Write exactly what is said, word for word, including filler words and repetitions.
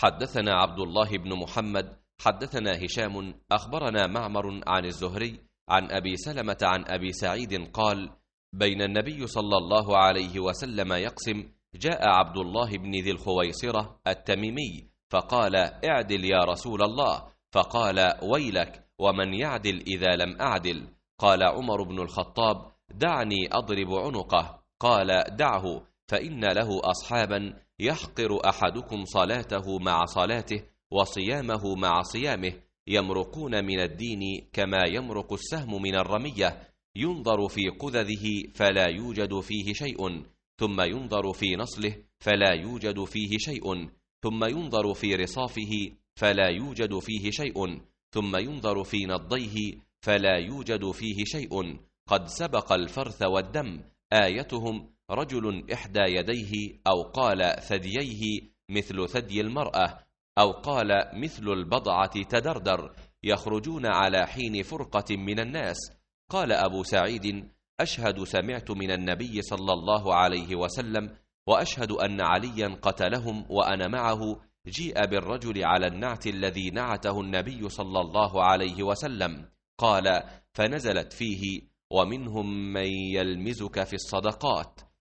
حدثنا عبد الله بن محمد حدثنا هشام أخبرنا معمر عن الزهري عن أبي سلمة عن أبي سعيد قال: بين النبي صلى الله عليه وسلم يقسم جاء عبد الله بن ذي الخويصرة التميمي فقال: اعدل يا رسول الله. فقال: ويلك، ومن يعدل إذا لم أعدل؟ قال عمر بن الخطاب: دعني أضرب عنقه. قال: دعه، فإن له أصحابا يحقر أحدكم صلاته مع صلاته وصيامه مع صيامه، يمرقون من الدين كما يمرق السهم من الرمية، ينظر في قذذه فلا يوجد فيه شيء، ثم ينظر في نصله فلا يوجد فيه شيء، ثم ينظر في رصافه فلا يوجد فيه شيء، ثم ينظر في نضيه فلا يوجد فيه شيء، قد سبق الفرث والدم. آيتهم رجل إحدى يديه أو قال ثدييه مثل ثدي المرأة أو قال مثل البضعة تدردر، يخرجون على حين فرقة من الناس. قال أبو سعيد: أشهد سمعت من النبي صلى الله عليه وسلم، وأشهد أن عليا قتلهم وأنا معه، جيء بالرجل على النعت الذي نعته النبي صلى الله عليه وسلم. قال: فنزلت فيه: ومنهم من يلمزك في الصدقات.